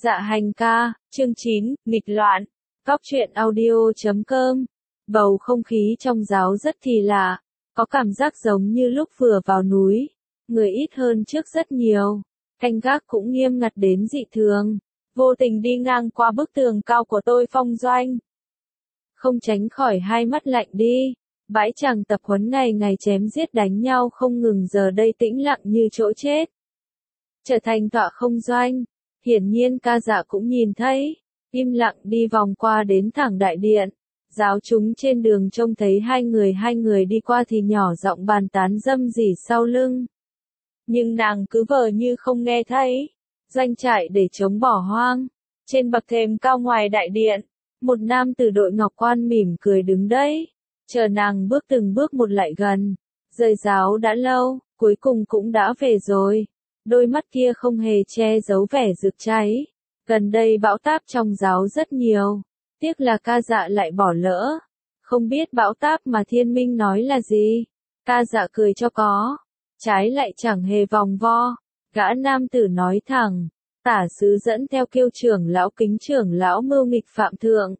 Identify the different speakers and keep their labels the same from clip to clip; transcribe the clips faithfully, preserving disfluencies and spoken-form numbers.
Speaker 1: Dạ hành ca, chương chín, nghịch loạn, Cóc truyện audio chấm com. Bầu không khí trong giáo rất kỳ lạ, có cảm giác giống như lúc vừa vào núi, người ít hơn trước rất nhiều, canh gác cũng nghiêm ngặt đến dị thường, vô tình đi ngang qua bức tường cao của Tôi Phong Doanh. Không tránh khỏi hai mắt lạnh đi, bãi chàng tập huấn ngày ngày chém giết đánh nhau không ngừng giờ đây tĩnh lặng như chỗ chết. Trở thành tọa không doanh. Hiển nhiên ca dạ cũng nhìn thấy, im lặng đi vòng qua đến thẳng đại điện. Giáo chúng trên đường trông thấy hai người hai người đi qua thì nhỏ giọng bàn tán dâm dỉ sau lưng. Nhưng nàng cứ vờ như không nghe thấy. Doanh trại để chống bỏ hoang. Trên bậc thềm cao ngoài đại điện, một nam từ đội ngọc quan mỉm cười đứng đấy. Chờ nàng bước từng bước một lại gần. Rời giáo đã lâu, cuối cùng cũng đã về rồi. Đôi mắt kia không hề che giấu vẻ rực cháy. Gần đây bão táp trong giáo rất nhiều. Tiếc là ca dạ lại bỏ lỡ. Không biết bão táp mà thiên minh nói là gì. Ca dạ cười cho có. Trái lại chẳng hề vòng vo. Gã nam tử nói thẳng. Tả sứ dẫn theo kiêu trưởng lão kính trưởng lão mưu nghịch phạm thượng.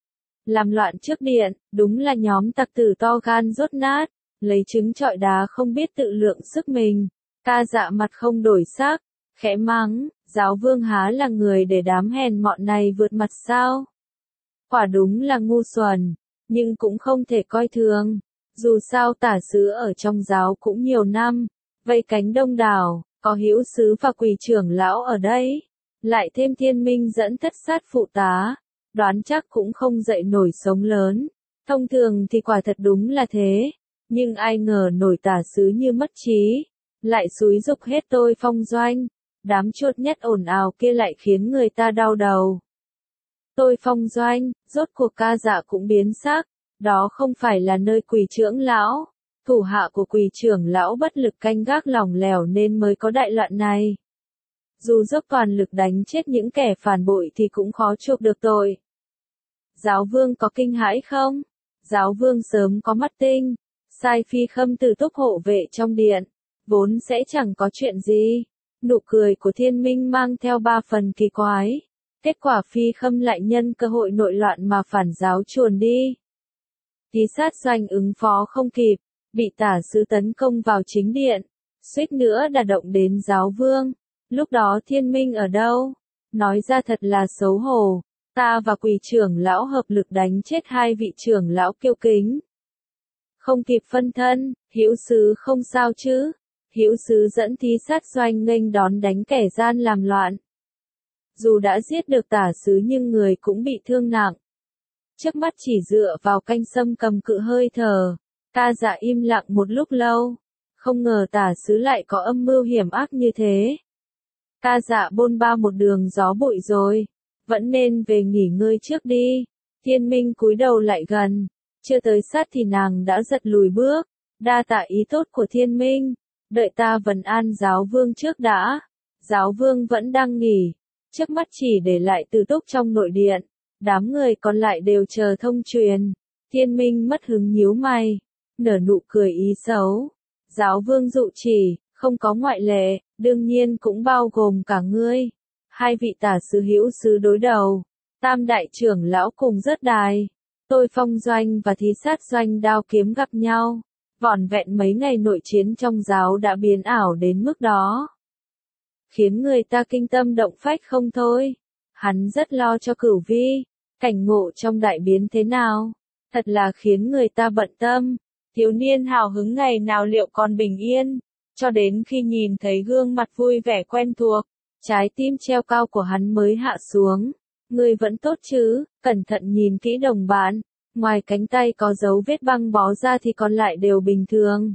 Speaker 1: Làm loạn trước điện, đúng là nhóm tặc tử to gan rốt nát. Lấy trứng trọi đá không biết tự lượng sức mình. Ca dạ mặt không đổi sắc, khẽ mắng, giáo vương há là người để đám hèn mọn này vượt mặt sao? Quả đúng là ngu xuẩn, nhưng cũng không thể coi thường. Dù sao tả sứ ở trong giáo cũng nhiều năm, vây cánh đông đảo, có hữu sứ và quỳ trưởng lão ở đây. Lại thêm thiên minh dẫn thất sát phụ tá, đoán chắc cũng không dậy nổi sống lớn. Thông thường thì quả thật đúng là thế, nhưng ai ngờ nổi tả sứ như mất trí. Lại xúi dục hết Tôi Phong Doanh, đám chuột nhắt ồn ào kia lại khiến người ta đau đầu. Tôi Phong Doanh, rốt cuộc ca dạ cũng biến sắc, đó không phải là nơi quỳ trưởng lão, thủ hạ của quỳ trưởng lão bất lực canh gác lỏng lẻo nên mới có đại loạn này. Dù dốc toàn lực đánh chết những kẻ phản bội thì cũng khó chuộc được tội. Giáo vương có kinh hãi không? Giáo vương sớm có mắt tinh, sai phi khâm từ túc hộ vệ trong điện. Vốn sẽ chẳng có chuyện gì. Nụ cười của thiên minh mang theo ba phần kỳ quái. Kết quả phi khâm lại nhân cơ hội nội loạn mà phản giáo chuồn đi. Tí sát doanh ứng phó không kịp, bị tả sứ tấn công vào chính điện. Suýt nữa đã động đến giáo vương. Lúc đó thiên minh ở đâu? Nói ra thật là xấu hổ. Ta và quỳ trưởng lão hợp lực đánh chết hai vị trưởng lão kiêu kính. Không kịp phân thân, hữu sứ không sao chứ? Hữu sứ dẫn thí sát doanh nghênh đón đánh kẻ gian làm loạn. Dù đã giết được tả sứ nhưng người cũng bị thương nặng. Trước mắt chỉ dựa vào canh sâm cầm cự hơi thở. Ca dạ im lặng một lúc lâu. Không ngờ tả sứ lại có âm mưu hiểm ác như thế. Ca dạ bôn ba một đường gió bụi rồi. Vẫn nên về nghỉ ngơi trước đi. Thiên minh cúi đầu lại gần. Chưa tới sát thì nàng đã giật lùi bước. Đa tạ ý tốt của thiên minh. Đợi ta vấn an giáo vương trước đã. Giáo vương vẫn đang nghỉ. Trước mắt chỉ để lại Từ Túc trong nội điện. Đám người còn lại đều chờ thông truyền. Thiên minh mất hứng nhíu mày. Nở nụ cười ý xấu. Giáo vương dụ chỉ, không có ngoại lệ, đương nhiên cũng bao gồm cả ngươi. Hai vị tả sứ hữu sứ đối đầu. Tam đại trưởng lão cùng rớt đài. Tôi Phong Doanh và thí sát doanh đao kiếm gặp nhau. Vỏn vẹn mấy ngày nội chiến trong giáo đã biến ảo đến mức đó. Khiến người ta kinh tâm động phách không thôi. Hắn rất lo cho Cửu Vi. Cảnh ngộ trong đại biến thế nào? Thật là khiến người ta bận tâm. Thiếu niên hào hứng ngày nào liệu còn bình yên? Cho đến khi nhìn thấy gương mặt vui vẻ quen thuộc, trái tim treo cao của hắn mới hạ xuống. Ngươi vẫn tốt chứ? Cẩn thận nhìn kỹ đồng bạn. Ngoài cánh tay có dấu vết băng bó ra thì còn lại đều bình thường.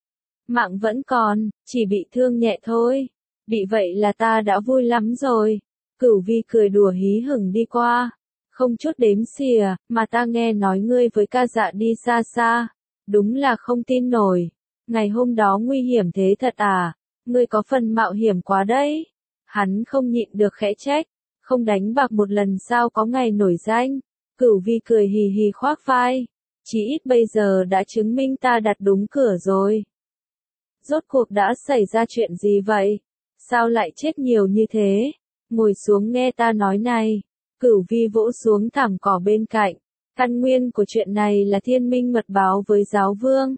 Speaker 1: Mạng vẫn còn, chỉ bị thương nhẹ thôi. Bị vậy là ta đã vui lắm rồi. Cửu Vi cười đùa hí hửng đi qua. Không chút đếm xỉa, mà ta nghe nói ngươi với ca dạ đi xa xa. Đúng là không tin nổi. Ngày hôm đó nguy hiểm thế thật à? Ngươi có phần mạo hiểm quá đấy. Hắn không nhịn được khẽ trách. Không đánh bạc một lần sao có ngày nổi danh. Cửu Vi cười hì hì khoác vai. Chỉ ít bây giờ đã chứng minh ta đặt đúng cửa rồi. Rốt cuộc đã xảy ra chuyện gì vậy? Sao lại chết nhiều như thế? ngồi xuống nghe ta nói này. Cửu vi vỗ xuống thảm cỏ bên cạnh. Căn nguyên của chuyện này là thiên minh mật báo với giáo vương.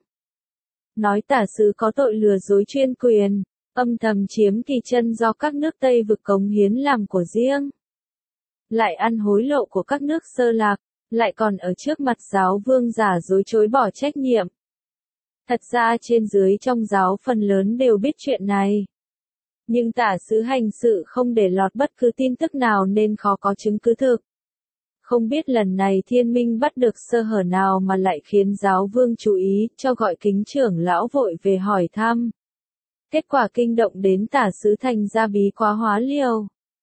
Speaker 1: Nói tả sứ có tội lừa dối chuyên quyền, âm thầm chiếm kỳ chân do các nước Tây vực cống hiến làm của riêng. Lại ăn hối lộ của các nước Sơ Lạc, lại còn ở trước mặt giáo vương giả dối chối bỏ trách nhiệm. Thật ra trên dưới trong giáo phần lớn đều biết chuyện này. Nhưng tả sứ hành sự không để lọt bất cứ tin tức nào nên khó có chứng cứ thực. Không biết lần này thiên minh bắt được sơ hở nào mà lại khiến giáo vương chú ý, cho gọi kính trưởng lão vội về hỏi thăm. Kết quả kinh động đến tả sứ thành ra bí quá hóa liều.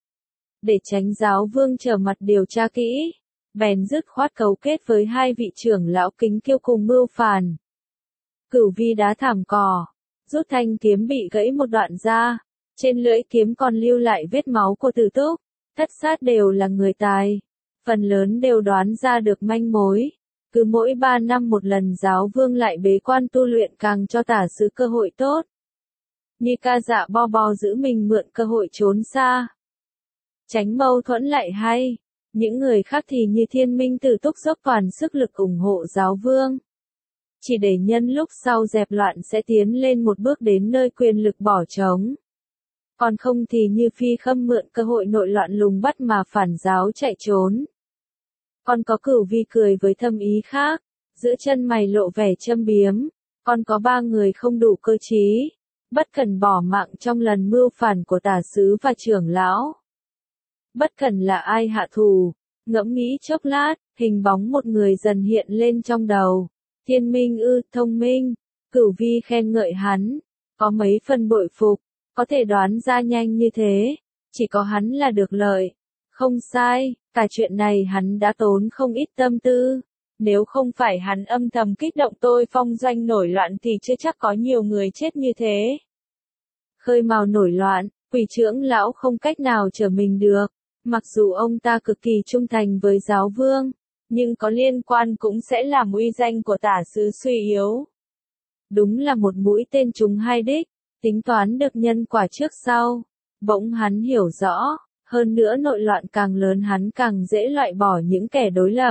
Speaker 1: Để tránh giáo vương trở mặt điều tra kỹ, bèn dứt khoát cấu kết với hai vị trưởng lão kính kiêu cùng mưu phản. Cửu vi đá thảm cỏ, rút thanh kiếm bị gãy một đoạn ra, trên lưỡi kiếm còn lưu lại vết máu của Tử Túc, thất sát đều là người tài. Phần lớn đều đoán ra được manh mối. Cứ mỗi ba năm một lần giáo vương lại bế quan tu luyện càng cho tả sứ cơ hội tốt. Như ca dạ bo bo giữ mình mượn cơ hội trốn xa. Tránh mâu thuẫn lại hay. Những người khác thì như thiên minh Tử Túc dốc toàn sức lực ủng hộ giáo vương. Chỉ để nhân lúc sau dẹp loạn sẽ tiến lên một bước đến nơi quyền lực bỏ trống. Còn không thì như phi khâm mượn cơ hội nội loạn lùng bắt mà phản giáo chạy trốn. Còn có Cửu vi cười với thâm ý khác, giữa chân mày lộ vẻ châm biếm. Còn có ba người không đủ cơ trí, bất cần bỏ mạng trong lần mưu phản của tả sứ và trưởng lão. Bất cần là ai hạ thủ, ngẫm nghĩ chốc lát, hình bóng một người dần hiện lên trong đầu. Thiên minh ư, thông minh. Cửu vi khen ngợi hắn, có mấy phần bội phục, có thể đoán ra nhanh như thế, chỉ có hắn là được lợi. Không sai, cả chuyện này hắn đã tốn không ít tâm tư. Nếu không phải hắn âm thầm kích động tôi phong doanh nổi loạn thì chưa chắc có nhiều người chết như thế. Khơi mào nổi loạn, quỷ trưởng lão không cách nào trở mình được. Mặc dù ông ta cực kỳ trung thành với giáo vương, nhưng có liên quan cũng sẽ làm uy danh của tả sứ suy yếu. Đúng là một mũi tên trúng hai đích, tính toán được nhân quả trước sau. Bỗng hắn hiểu rõ, hơn nữa nội loạn càng lớn hắn càng dễ loại bỏ những kẻ đối lập.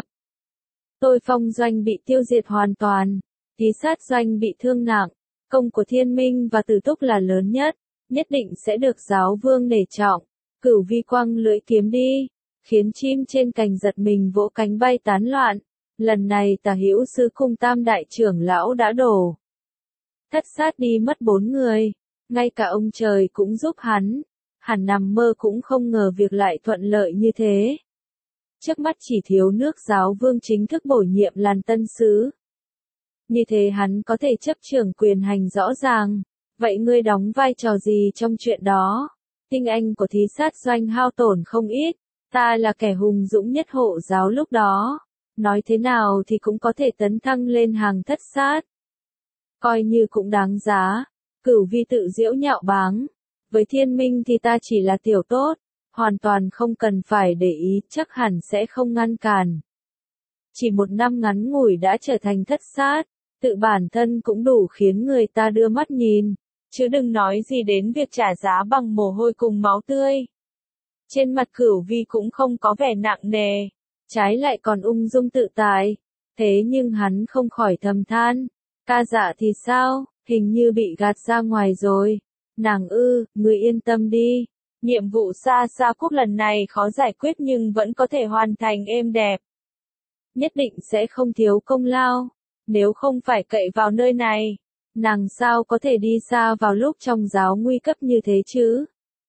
Speaker 1: Tôi phong doanh bị tiêu diệt hoàn toàn, tí sát doanh bị thương nặng, công của thiên minh và Tử Túc là lớn nhất, nhất định sẽ được giáo vương nể trọng. Cửu vi quăng lưỡi kiếm đi, khiến chim trên cành giật mình vỗ cánh bay tán loạn. Lần này tả hữu sư cung tam đại trưởng lão đã đổ. Thất sát đi mất bốn người, ngay cả ông trời cũng giúp hắn. Hắn nằm mơ cũng không ngờ việc lại thuận lợi như thế. Trước mắt chỉ thiếu nước giáo vương chính thức bổ nhiệm làm tân sứ. Như thế hắn có thể chấp trưởng quyền hành rõ ràng. Vậy ngươi đóng vai trò gì trong chuyện đó? Tinh anh của thí sát doanh hao tổn không ít. Ta là kẻ hùng dũng nhất hộ giáo lúc đó. Nói thế nào thì cũng có thể tấn thăng lên hàng thất sát. Coi như cũng đáng giá. Cửu vi tự giễu nhạo báng. Với thiên minh thì ta chỉ là tiểu tốt. Hoàn toàn không cần phải để ý, chắc hẳn sẽ không ngăn cản. Chỉ một năm ngắn ngủi đã trở thành thất sát. Tự bản thân cũng đủ khiến người ta đưa mắt nhìn. Chứ đừng nói gì đến việc trả giá bằng mồ hôi cùng máu tươi. Trên mặt Cửu vi cũng không có vẻ nặng nề. Trái lại còn ung dung tự tại. Thế nhưng hắn không khỏi thầm than. Ca dạ thì sao, hình như bị gạt ra ngoài rồi. Nàng ư, người yên tâm đi. Nhiệm vụ xa xa quốc lần này khó giải quyết nhưng vẫn có thể hoàn thành êm đẹp. Nhất định sẽ không thiếu công lao. Nếu không phải cậy vào nơi này, nàng sao có thể đi xa vào lúc trong giáo nguy cấp như thế chứ?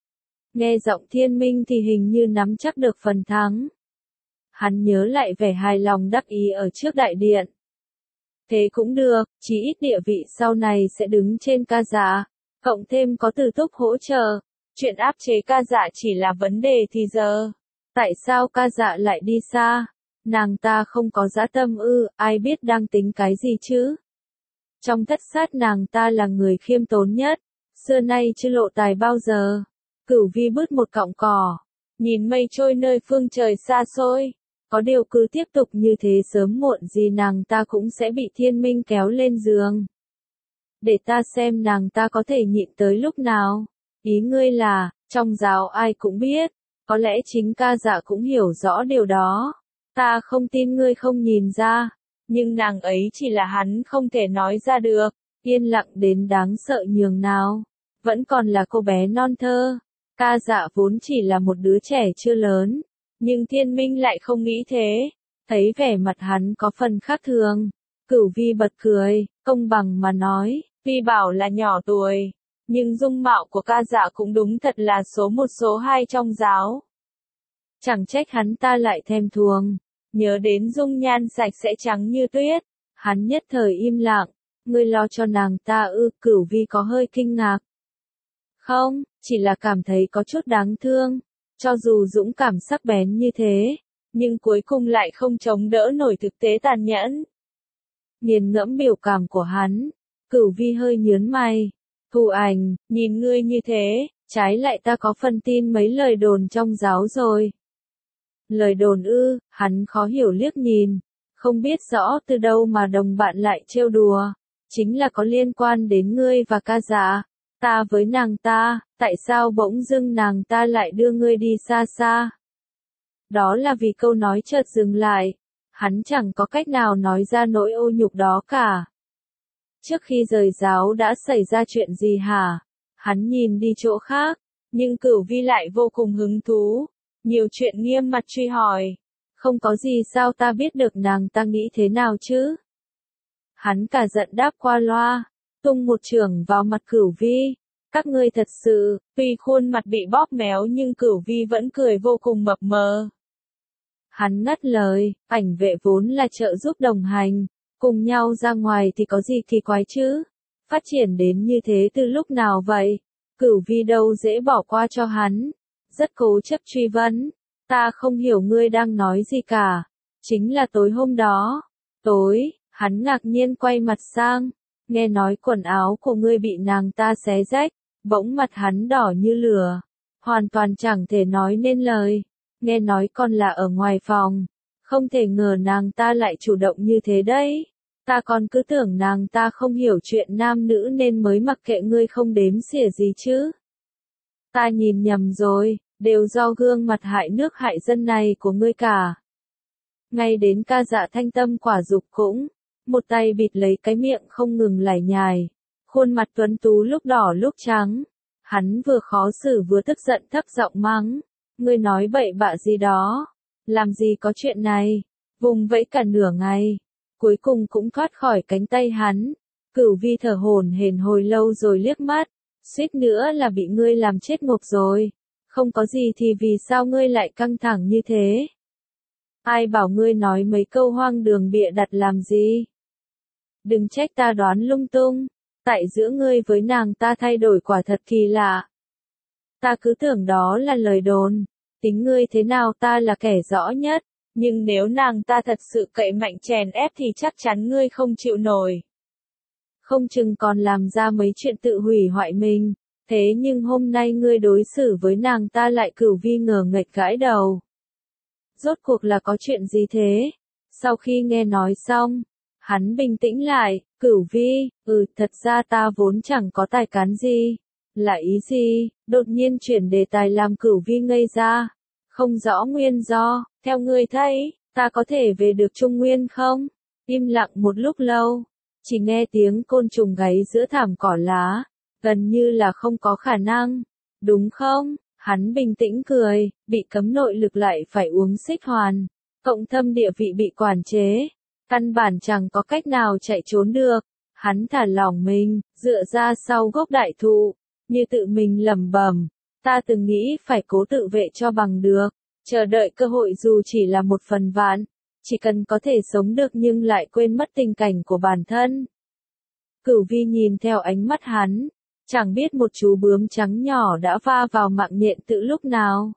Speaker 1: Nghe giọng thiên minh thì hình như nắm chắc được phần thắng. Hắn nhớ lại vẻ hài lòng đắc ý ở trước đại điện. Thế cũng được, chí ít địa vị sau này sẽ đứng trên ca dạ. Cộng thêm có Tử Túc hỗ trợ. Chuyện áp chế ca dạ chỉ là vấn đề thì giờ. Tại sao ca dạ lại đi xa? Nàng ta không có dã tâm ư, ai biết đang tính cái gì chứ? Trong thất sát nàng ta là người khiêm tốn nhất. Xưa nay chưa lộ tài bao giờ. Cửu vi bứt một cọng cỏ. Nhìn mây trôi nơi phương trời xa xôi. Có điều cứ tiếp tục như thế sớm muộn gì nàng ta cũng sẽ bị thiên minh kéo lên giường. Để ta xem nàng ta có thể nhịn tới lúc nào. Ý ngươi là, trong giáo ai cũng biết, Có lẽ chính ca dạ cũng hiểu rõ điều đó. Ta không tin ngươi không nhìn ra. Nhưng nàng ấy chỉ là hắn không thể nói ra được. Yên lặng đến đáng sợ nhường nào. Vẫn còn là cô bé non thơ. Ca dạ vốn chỉ là một đứa trẻ chưa lớn. Nhưng thiên minh lại không nghĩ thế. Thấy vẻ mặt hắn có phần khác thường. Cửu vi bật cười, công bằng mà nói, tuy bảo là nhỏ tuổi. Nhưng dung mạo của ca dạ cũng đúng thật là số một số hai trong giáo. Chẳng trách hắn ta lại thèm thuồng. Nhớ đến dung nhan sạch sẽ trắng như tuyết. Hắn nhất thời im lặng. Ngươi lo cho nàng ta ư? Cửu vi có hơi kinh ngạc. Không, chỉ là cảm thấy có chút đáng thương. Cho dù dũng cảm sắc bén như thế, nhưng cuối cùng lại không chống đỡ nổi thực tế tàn nhẫn. Nghiền ngẫm biểu cảm của hắn, Cửu vi hơi nhớn mày. Thu Ảnh, nhìn ngươi như thế, trái lại ta có phần tin mấy lời đồn trong giáo rồi. Lời đồn ư? Hắn khó hiểu liếc nhìn, không biết rõ từ đâu mà đồng bạn lại trêu đùa. Chính là có liên quan đến ngươi và ca dạ. Ta với nàng ta, tại sao bỗng dưng nàng ta lại đưa ngươi đi xa xa? Đó là vì câu nói chợt dừng lại. Hắn chẳng có cách nào nói ra nỗi ô nhục đó cả. Trước khi rời giáo đã xảy ra chuyện gì hả? Hắn nhìn đi chỗ khác, nhưng Cửu vi lại vô cùng hứng thú. Nhiều chuyện nghiêm mặt truy hỏi. Không có gì sao ta biết được nàng ta nghĩ thế nào chứ? Hắn cả giận đáp qua loa, tung một chưởng vào mặt Cửu vi. Các ngươi thật sự, tuy khuôn mặt bị bóp méo nhưng Cửu vi vẫn cười vô cùng mập mờ. Hắn ngắt lời, ảnh vệ vốn là trợ giúp đồng hành, cùng nhau ra ngoài thì có gì kỳ quái chứ? Phát triển đến như thế từ lúc nào vậy? Cửu vi đâu dễ bỏ qua cho hắn. Rất cố chấp truy vấn. Ta không hiểu ngươi đang nói gì cả. Chính là tối hôm đó. Tối, hắn ngạc nhiên quay mặt sang. Nghe nói quần áo của ngươi bị nàng ta xé rách. Bỗng mặt hắn đỏ như lửa. Hoàn toàn chẳng thể nói nên lời. Nghe nói còn là ở ngoài phòng. Không thể ngờ nàng ta lại chủ động như thế đấy. Ta còn cứ tưởng nàng ta không hiểu chuyện nam nữ nên mới mặc kệ ngươi không đếm xỉa gì chứ. Ta nhìn nhầm rồi, đều do gương mặt hại nước hại dân này của ngươi cả. Ngay đến ca dạ thanh tâm quả dục cũng, một tay bịt lấy cái miệng không ngừng lải nhải. Khuôn mặt tuấn tú lúc đỏ lúc trắng. Hắn vừa khó xử vừa tức giận thấp giọng mắng. Ngươi nói bậy bạ gì đó. Làm gì có chuyện này. Vùng vẫy cả nửa ngày. Cuối cùng cũng thoát khỏi cánh tay hắn. Cửu vi thở hổn hển hồi lâu rồi liếc mắt. Suýt nữa là bị ngươi làm chết ngộp rồi. Không có gì thì vì sao ngươi lại căng thẳng như thế? Ai bảo ngươi nói mấy câu hoang đường bịa đặt làm gì? Đừng trách ta đoán lung tung. Tại giữa ngươi với nàng ta thay đổi quả thật kỳ lạ. Ta cứ tưởng đó là lời đồn. Tính ngươi thế nào ta là kẻ rõ nhất. Nhưng nếu nàng ta thật sự cậy mạnh chèn ép thì chắc chắn ngươi không chịu nổi. Không chừng còn làm ra mấy chuyện tự hủy hoại mình. Thế nhưng hôm nay ngươi đối xử với nàng ta lại Cửu vi ngờ nghệch gãi đầu. Rốt cuộc là có chuyện gì thế? Sau khi nghe nói xong, hắn bình tĩnh lại, Cửu vi, ừ thật ra ta vốn chẳng có tài cán gì. Là ý gì? Đột nhiên chuyển đề tài làm Cửu vi ngây ra. Không rõ nguyên do, theo ngươi thấy, ta có thể về được Trung Nguyên không? Im lặng một lúc lâu, chỉ nghe tiếng côn trùng gáy giữa thảm cỏ lá, gần như là không có khả năng. Đúng không? Hắn bình tĩnh cười, bị cấm nội lực lại phải uống xích hoàn. Cộng thâm địa vị bị quản chế. Căn bản chẳng có cách nào chạy trốn được. Hắn thả lỏng mình, dựa ra sau gốc đại thụ, như tự mình lẩm bẩm. Ta từng nghĩ phải cố tự vệ cho bằng được. Chờ đợi cơ hội dù chỉ là một phần vạn. Chỉ cần có thể sống được nhưng lại quên mất tình cảnh của bản thân. Cửu vi nhìn theo ánh mắt hắn. Chẳng biết một chú bướm trắng nhỏ đã va vào mạng nhện từ lúc nào.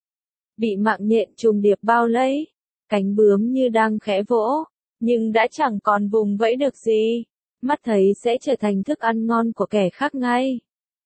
Speaker 1: Bị mạng nhện trùng điệp bao lấy. Cánh bướm như đang khẽ vỗ. Nhưng đã chẳng còn vùng vẫy được gì. Mắt thấy sẽ trở thành thức ăn ngon của kẻ khác ngay.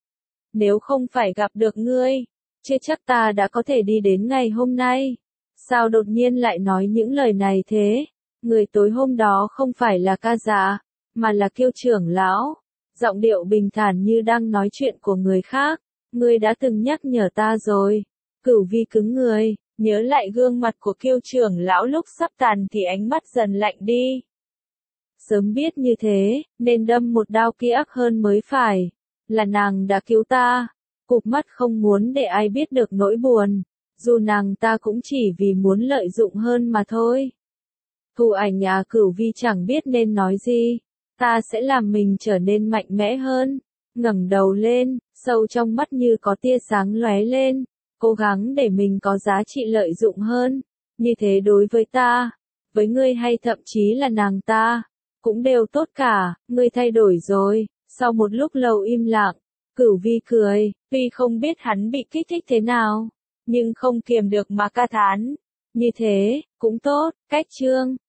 Speaker 1: Nếu không phải gặp được ngươi, chưa chắc ta đã có thể đi đến ngày hôm nay. Sao đột nhiên lại nói những lời này thế? Người tối hôm đó không phải là ca dạ, mà là Kiêu trưởng lão. Giọng điệu bình thản như đang nói chuyện của người khác. Ngươi đã từng nhắc nhở ta rồi. Cửu Vi cứng người, nhớ lại gương mặt của Kiêu trưởng lão lúc sắp tàn thì ánh mắt dần lạnh đi. Sớm biết như thế, nên đâm một đao kia ác hơn mới phải. Là nàng đã cứu ta. Cụp mắt không muốn để ai biết được nỗi buồn. Dù nàng ta cũng chỉ vì muốn lợi dụng hơn mà thôi. Thu Ảnh à, Cửu Vi chẳng biết nên nói gì. Ta sẽ làm mình trở nên mạnh mẽ hơn. Ngẩng đầu lên, sâu trong mắt như có tia sáng lóe lên. Cố gắng để mình có giá trị lợi dụng hơn. Như thế đối với ta, với ngươi hay thậm chí là nàng ta, cũng đều tốt cả. Ngươi thay đổi rồi. Sau một lúc lâu im lặng, Cửu Vi cười, tuy không biết hắn bị kích thích thế nào, nhưng không kiềm được mà ca thán. Như thế, cũng tốt, cách chương.